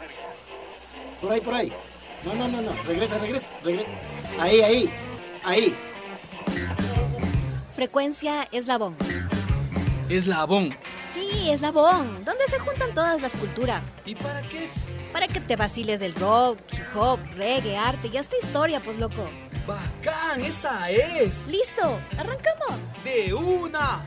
Por ahí, por ahí. No. Regresa. Ahí. Frecuencia Eslabón. Eslabón. Sí, Eslabón. ¿Dónde se juntan todas las culturas? ¿Y para qué? Para que te vaciles del rock, hip hop, reggae, arte y hasta historia, pues loco. ¡Bacán! ¡Esa es! ¡Listo! ¡Arrancamos! ¡De una!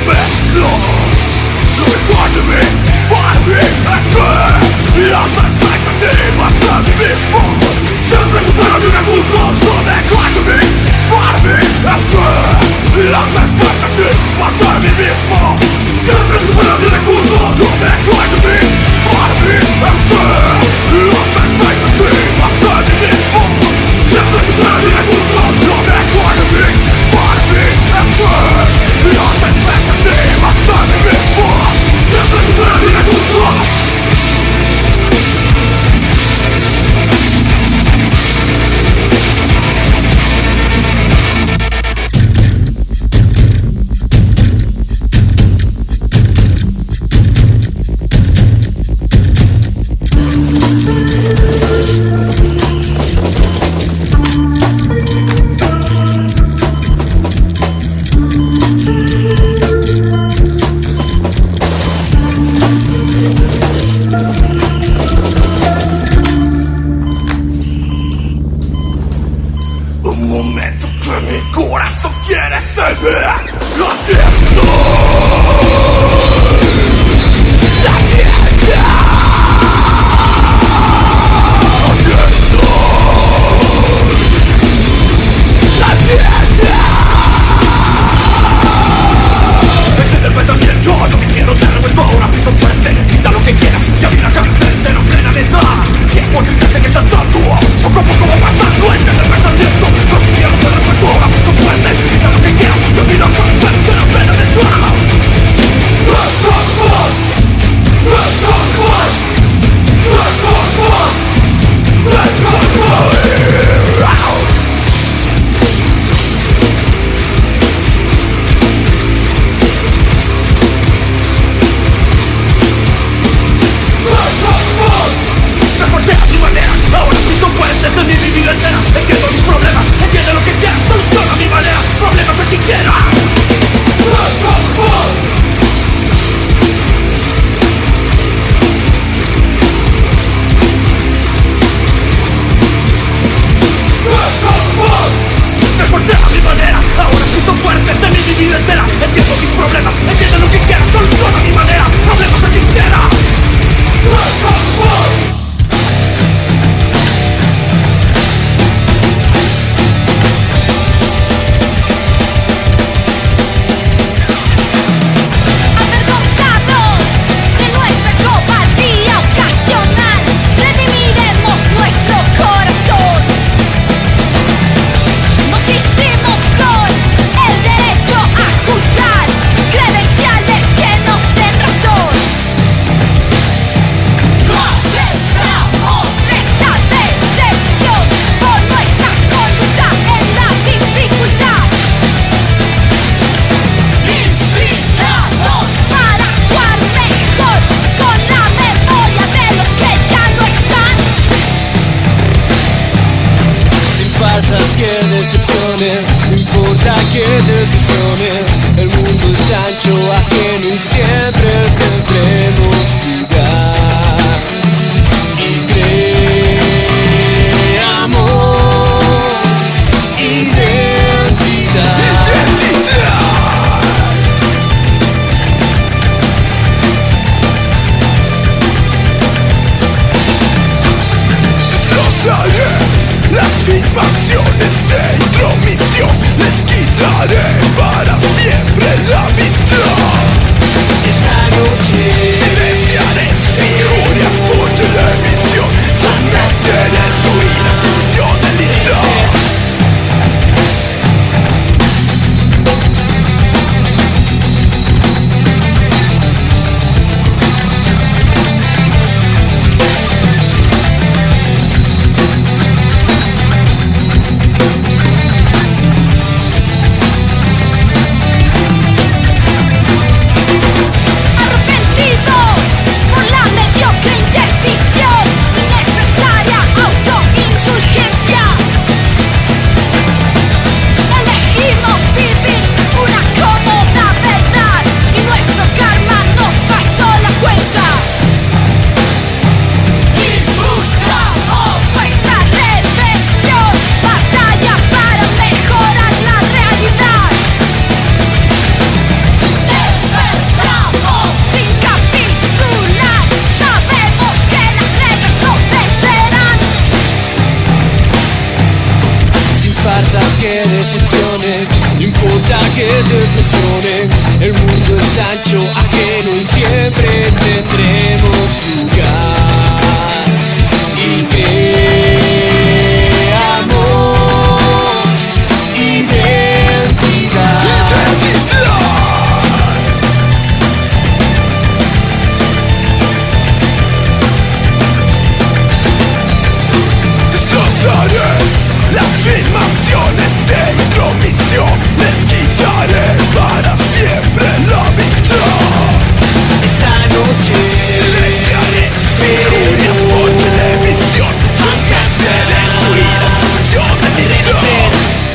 mezclo lo mejor de mí. Para mí es que las expectativas de mí mismo siempre superan mi recurso. Lo mejor de mí. Para mí es que las expectativas de mí mismo siempre superan mi recurso. Lo mejor de mí. Para mí es que las expectativas de mí mismo siempre superan mi recurso. Lo mejor de mí. Para mí es que las expectativas de mí mismo siempre superan mi recurso. Un momento que mi corazón quiere seguir latiendo. Latiendo. Latiendo. Entiende el pensamiento, lo que quiero te revuelvo a una prisión fuerte. Quita lo que quieras y a mí la cabeza te lo plena neta. Si es por ti te sé que estás salvo, poco a poco va pasando. Entiende el pensamiento, lo que quiero te revuelvo a una prisión fuerte. Quita lo que quieras y a mí la cabeza te lo plena neta. Deporte a mi manera, ahora piso fuerte, entendí mi vida entera. Entiendo mis problemas, entiende lo que quieras, soluciona a mi manera. Problemas a quien quiera. Deporte a mi manera, ahora piso fuerte, entendí mi vida entera. Entiendo mis problemas, entiende lo que quieras, soluciona a mi manera. Problemas a quien quiera. Avergonzados de nuestra cobardía ocasional, redimiremos nuestro corazón. Nos hicimos con el derecho a juzgar sin credenciales que nos den razón. No aceptamos esta decepción por nuestra conducta en la dificultad. Inspirados para actuar mejor con la memoria de los que ya no están. Sin farsas que decepcionen, no importa que te prisionen. El mundo es ancho, ajeno y siempre tendremos lugar. Y creamos identidad. Destrozaré las filmaciones de intromisión. Les quitaré para siempre la amistad. Esta noche Silenciaré sus injurias por televisión. Sangraré su ira, sucesión de lista. decepciones, no importa qué te presione, el mundo es ancho, ajeno y siempre tendremos lugar. Y creamos identidad. Destrozaré las filmaciones de intromisión, les quitaré para siempre la vista. Esta noche Silenciaré figuras por televisión antes de destruir la sucesión de mi ser.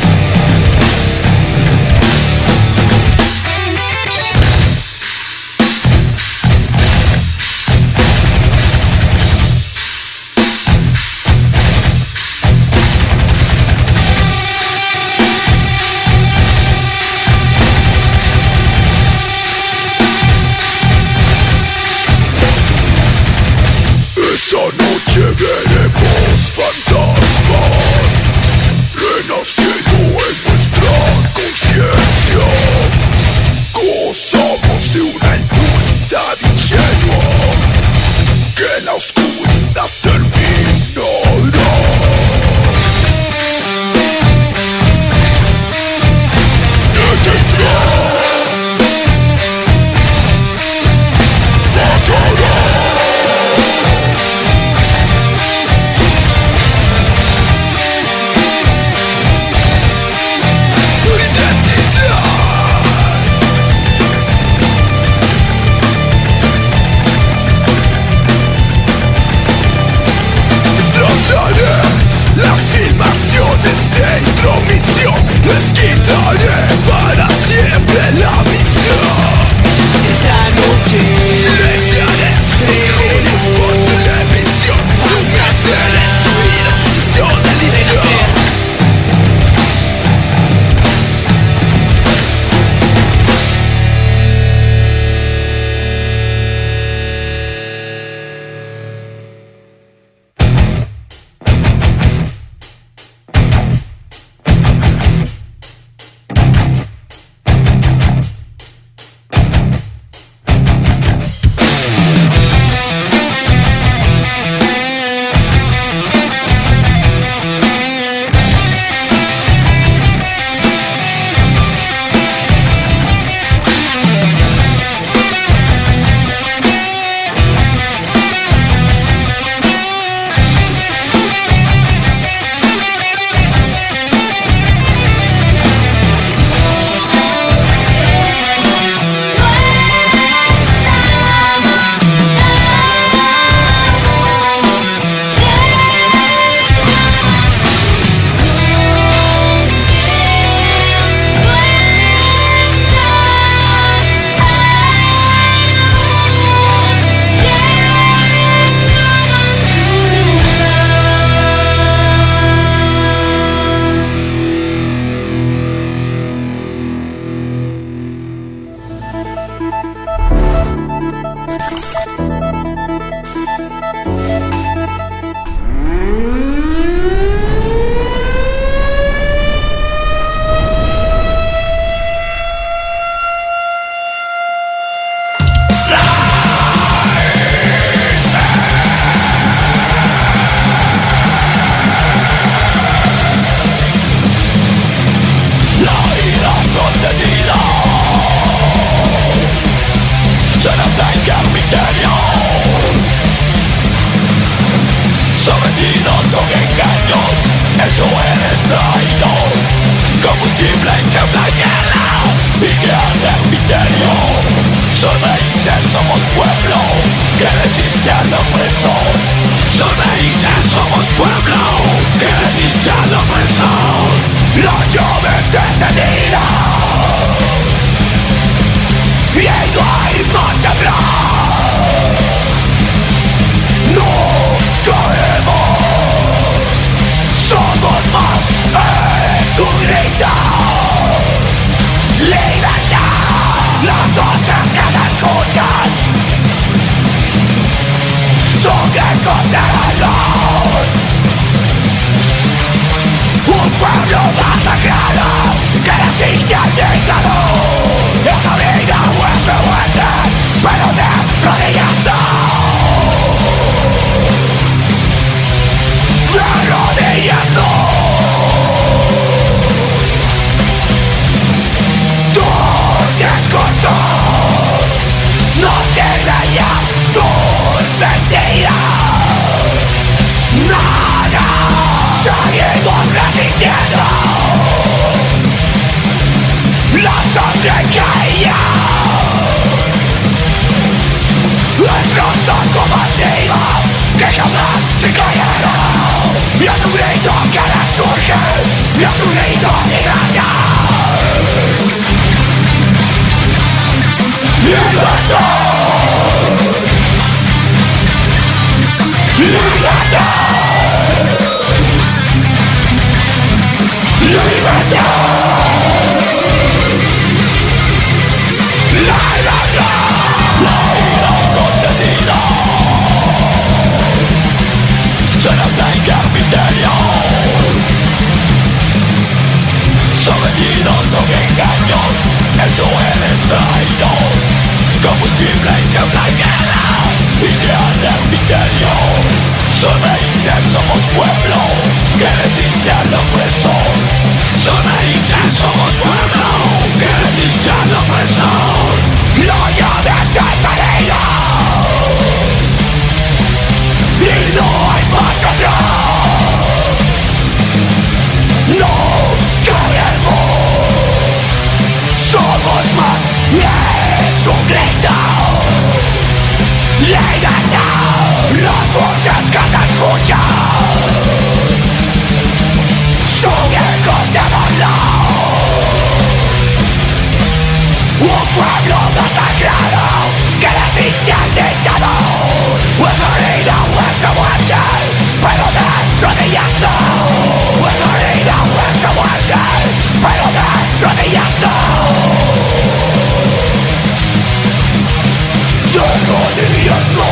Esta noche veremos fantasmas renaciendo en nuestra conciencia. Gozamos de una impunidad ingenua que la oscuridad terminará. Detendrá, matará. Destrozaré las filmaciones de intromisión, les quitaré para siempre la visión. esta noche Silenciaré figuras por televisión antes de destruir la sucesión de la historia. Son ecos de dolor. pueblo masacrado que resiste al dictador. Esa vida vuelve muerte, pero de rodillas no. De rodillas no. Tus discursos no sirven ya, tus mentiras nada. Seguimos resistiendo. La sangre caía. Es rosa combativa que jamás se callará. Y es un grito que resurge, y es un grito de gracia. Libertad. Libertad. Libertad. La libertad. La ira contenida se nota en capiterio. Sometidos con engaños, eso eres traído. Combustible de una guerra y de artisterio. Sonrisas somos pueblo que resiste al opresor. Sonrisas somos pueblo que resiste al opresor. Lo llames despedido y no hay marcha atrás. No caeremos, somos más y es un grito. Libertad, las voces que se escuchan son ecos de dolor. Un pueblo masacrado que resiste al dictador. Vuestra herida, vuestra muerte, pero de rodillas no. Vuestra herida, vuestra muerte, pero de rodillas no. De rodillas no.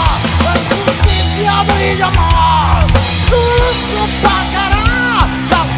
brilla más, solo se pagará la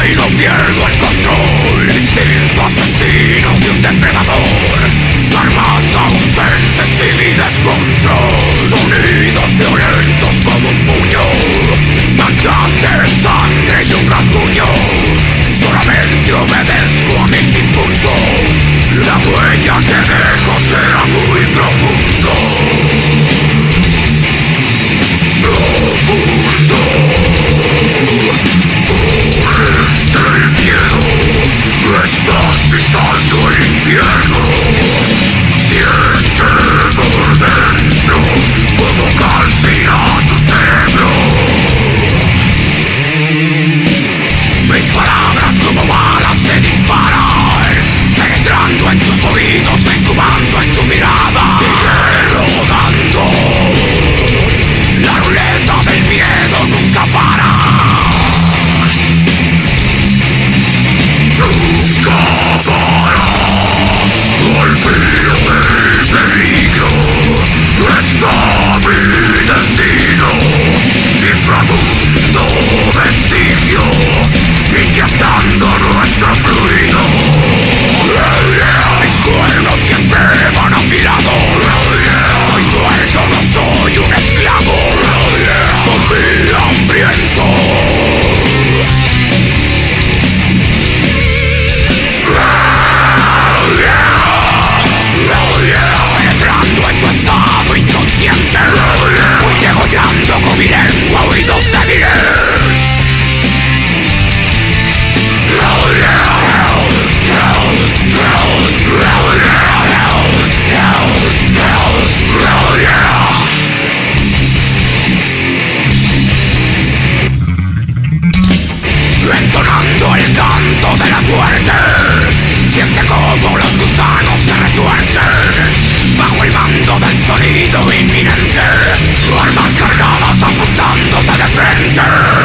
y no pierdo el control. Instinto asesino de un depredador. Armas ausentes y mi descontrol. Sonidos violentos como un puño. Manchas de sangre y un rasguño. Solamente obedezco a mis impulsos. La huella que dejo será muy profundo. Profundo. Torrente del miedo. Estás pisando el infierno. Siente por dentro como calcina tu cerebro. Mis palabras como balas se disparan, penetrando en tus oídos, incubando en tu mirada. Sigue rodando. La ruleta del miedo nunca para. Nunca para. Olvido el peligro. Está mi destino. Inframundo vestigio, inyectando nuestro fluido. Mis cuernos siempre van afilados. Estoy muerto, no soy un esclavo. Zombie hambriento. Penetrando en tu estado inconsciente. Voy degollando con mi lengua oídos débiles. Entonando el canto de la muerte, siente como los gusanos se retuercen bajo el mando del sonido inminente. Armas cargadas apuntándote de frente.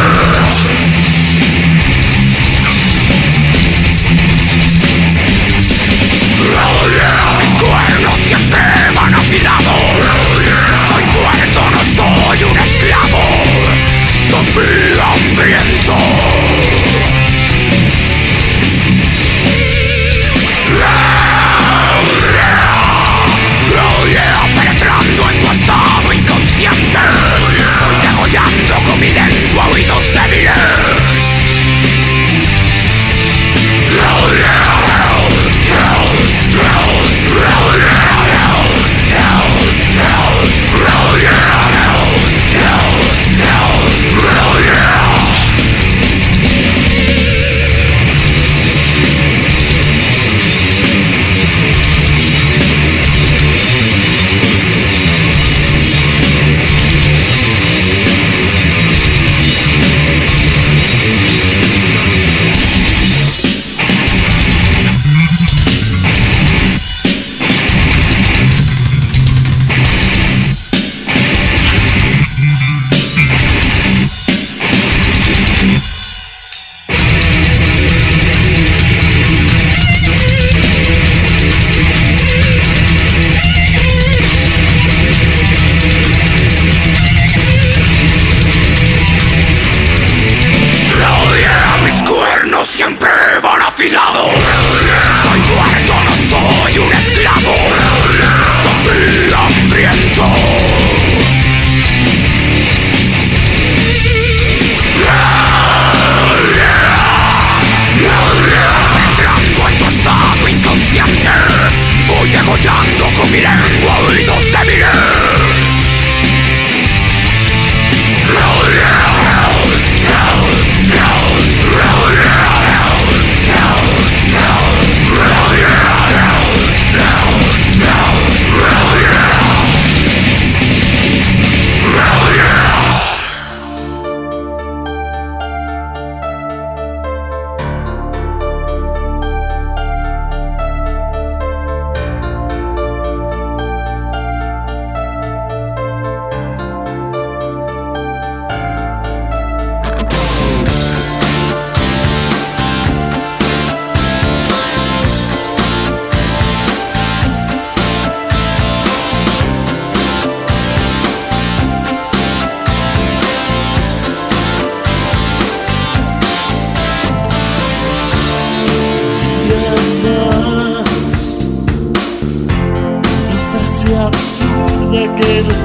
Mis cuernos siempre van afilados. Estoy muerto, no soy un esclavo. Zombie hambriento. Penetrando en tu estado inconsciente. Voy degollando con mi lengua oídos débiles.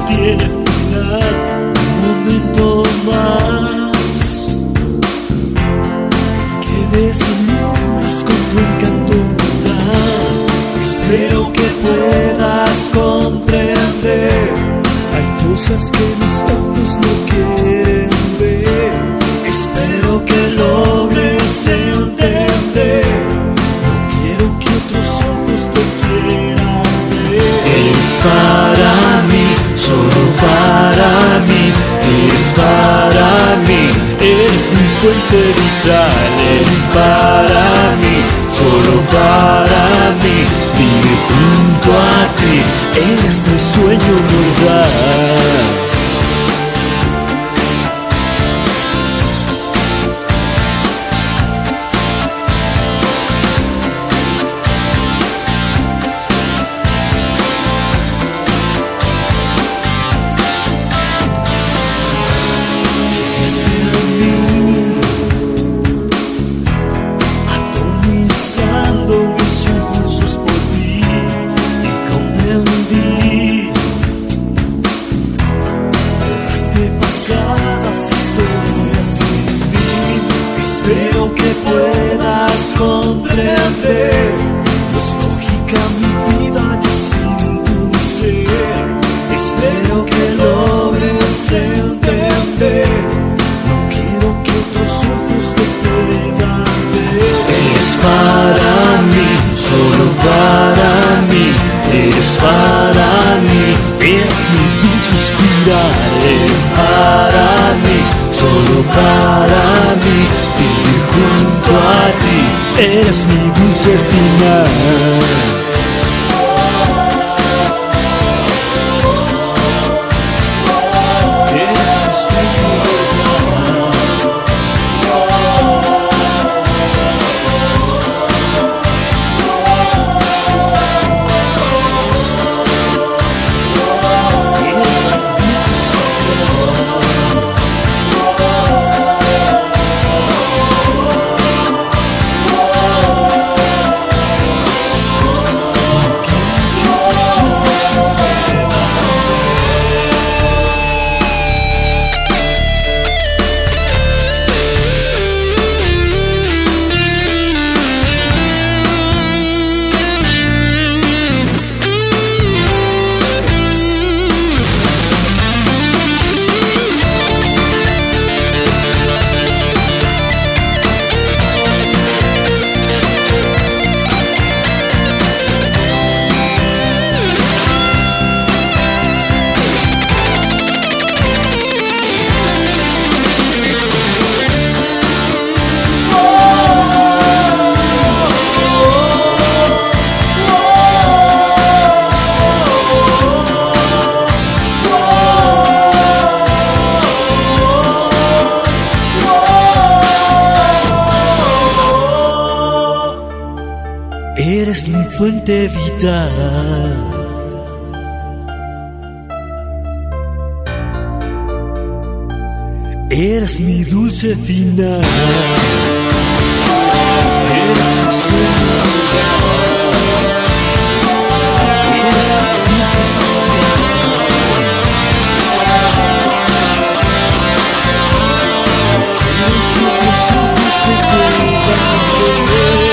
tiene final. Un momento más que deslumbras con tu encanto mortal. Espero que puedas comprender. Hay cosas que mis ojos no quieren ver. Espero que logres entender. No quiero que otros ojos te quieran ver. Eres para mí, solo para mí. Eres para mí, eres mi puente vital. Eres para mí, solo para mí. Vive junto a ti, eres mi sueño mortal. Espero que puedas comprender. No es lógica mi vida ya sin tu ser. Espero que logres entender. No quiero que otros ojos te puedan ver. Eres para mí, solo para mí. Eres para mí, eres mi suspirar. Eres para mí, solo para mí. Vivir junto a ti, eres mi dulce final. Eres mi fuente vital. Eres mi dulce final. Eres mi sueño mortal. Eres mi suspirar. Quiero que otros ojos te puedan ver.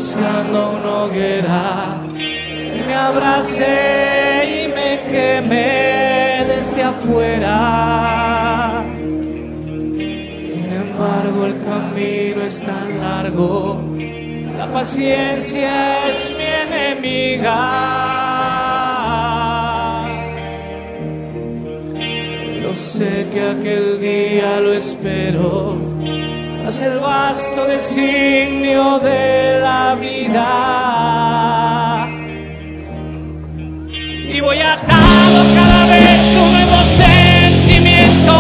buscando una hoguera, me abracé y me quemé desde afuera. Sin embargo, el camino es tan largo, la paciencia es mi enemiga. Yo sé que aquel día lo espero, tras el vasto designio de la vida. Y voy atado cada vez un nuevo sentimiento.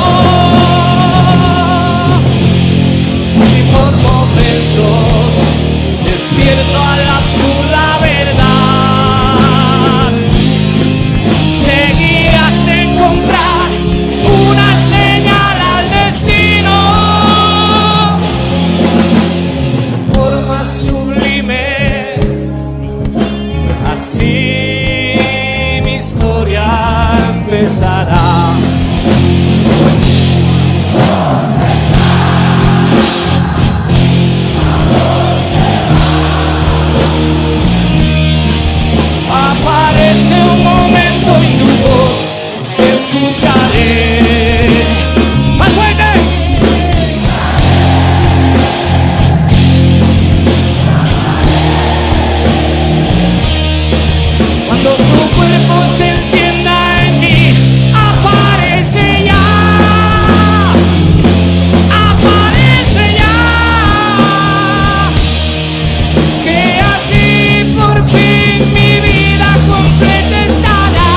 Y por momentos despierto a la absurda verdad. Seguir hasta encontrar una señal al destino. Forma sublime, así mi historia empezará. Aparece un momento y tu voz escucharé. ¡Más fuerte! Cuando tu cuerpo se encienda en mí, aparece ya. Aparece ya. Que así por fin mi vida completa estará.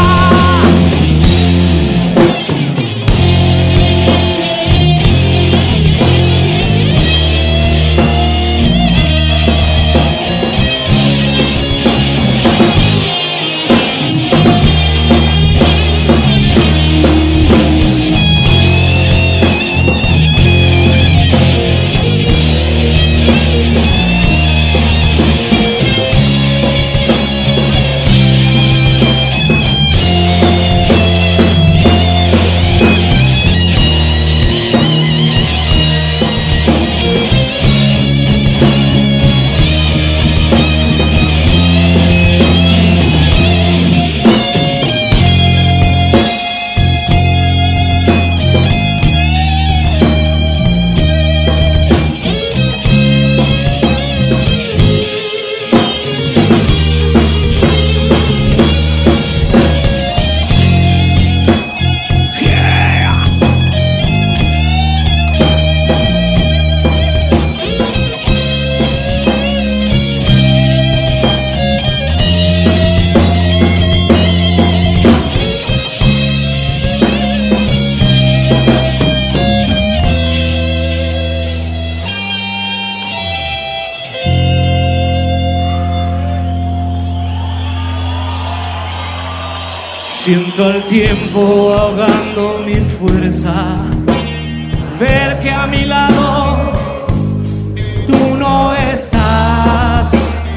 Siento el tiempo ahogando mi fuerza, ver que a mi lado tú no estás.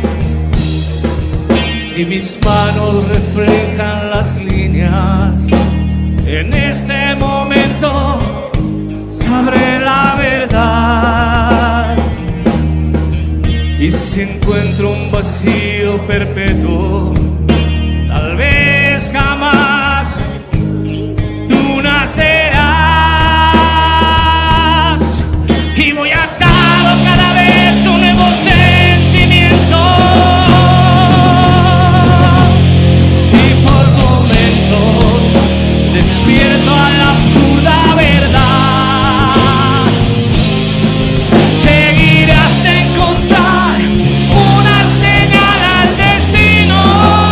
Si mis manos reflejan las líneas, en este momento sabré la verdad. Y si encuentro un vacío perpetuo, tal vez jamás tú nacerás. Y voy atado cada vez un nuevo sentimiento. Y por momentos despierto a la absurda verdad. Seguiré hasta encontrar una señal al destino.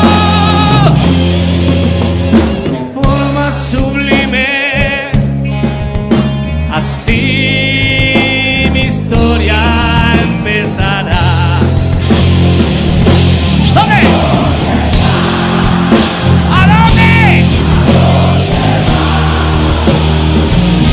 Forma sublime, así mi historia empezará. ¿Dónde? ¿A dónde?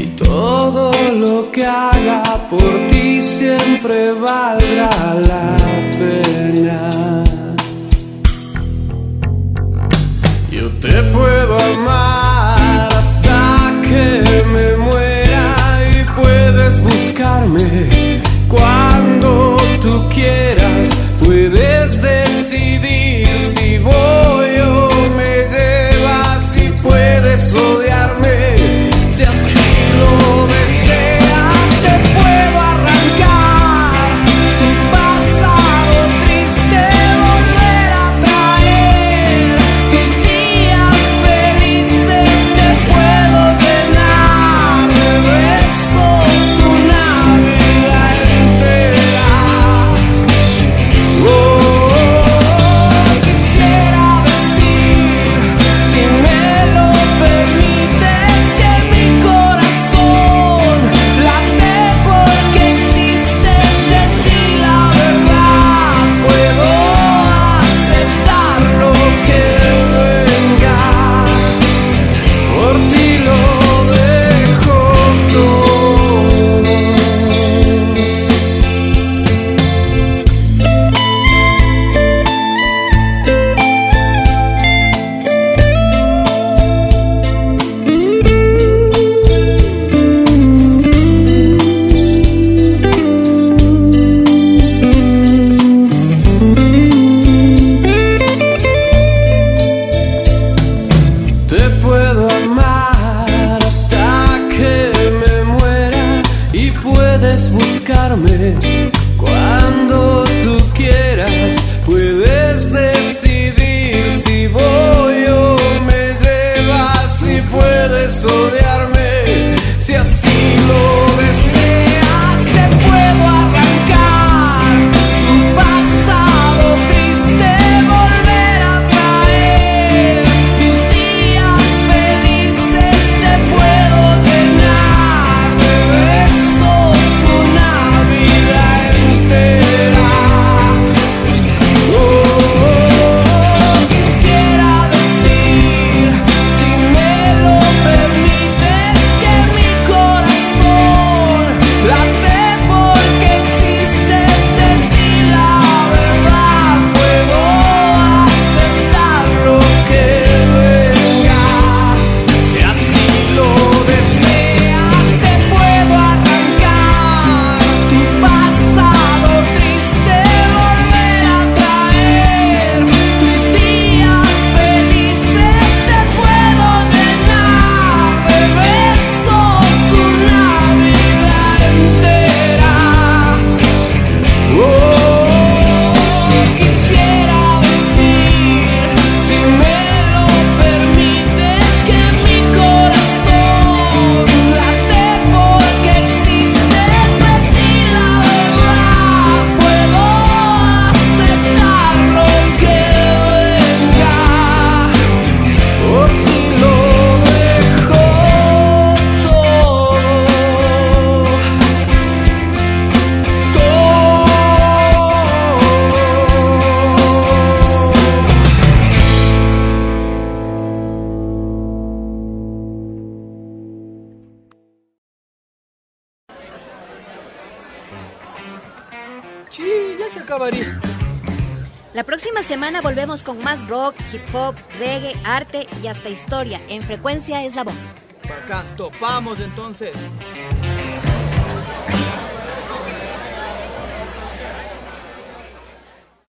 y todo lo que haga por ti siempre valdrá la pena. Yo te puedo amar hasta que me muera y puedes buscarme cuando tú quieras. Puedes decidir si voy o me llevas y puedes odiarme si así lo deseas. Te puedo arrancar tu pasado triste, volver a traer tus días felices. Te puedo llenar de besos una vida entera. Quisiera decir, si me lo permites, que mi corazón late porque existes. De ti la verdad puedo aceptar lo que venga. Por ti lo dejo todo. Te puedo amar hasta que me muera y puedes buscarme cuando tú quieras. Puedes decidir si voy o me llevas y puedes odiarme si así lo deseas. Te puedo arrancar tu pasado triste, volver a traer tus días felices. Te puedo llenar de besos una vida entera. Quisiera decir, si me lo permites, que mi corazón late porque existes. De ti la verdad puedo aceptar lo que venga. Si así lo deseas, te puedo arrancar tu pasado triste, volver a traer tus días felices. Te puedo llenar de besos una vida entera. Quisiera decir, si me lo permites, que mi corazón late porque existes. De ti la verdad puedo aceptar lo que venga. Por ti lo dejo todo. Sí, ya se acabaría. La próxima semana volvemos con más rock, hip hop, reggae, arte y hasta historia en Frecuencia Eslabón. Bacán, topamos entonces.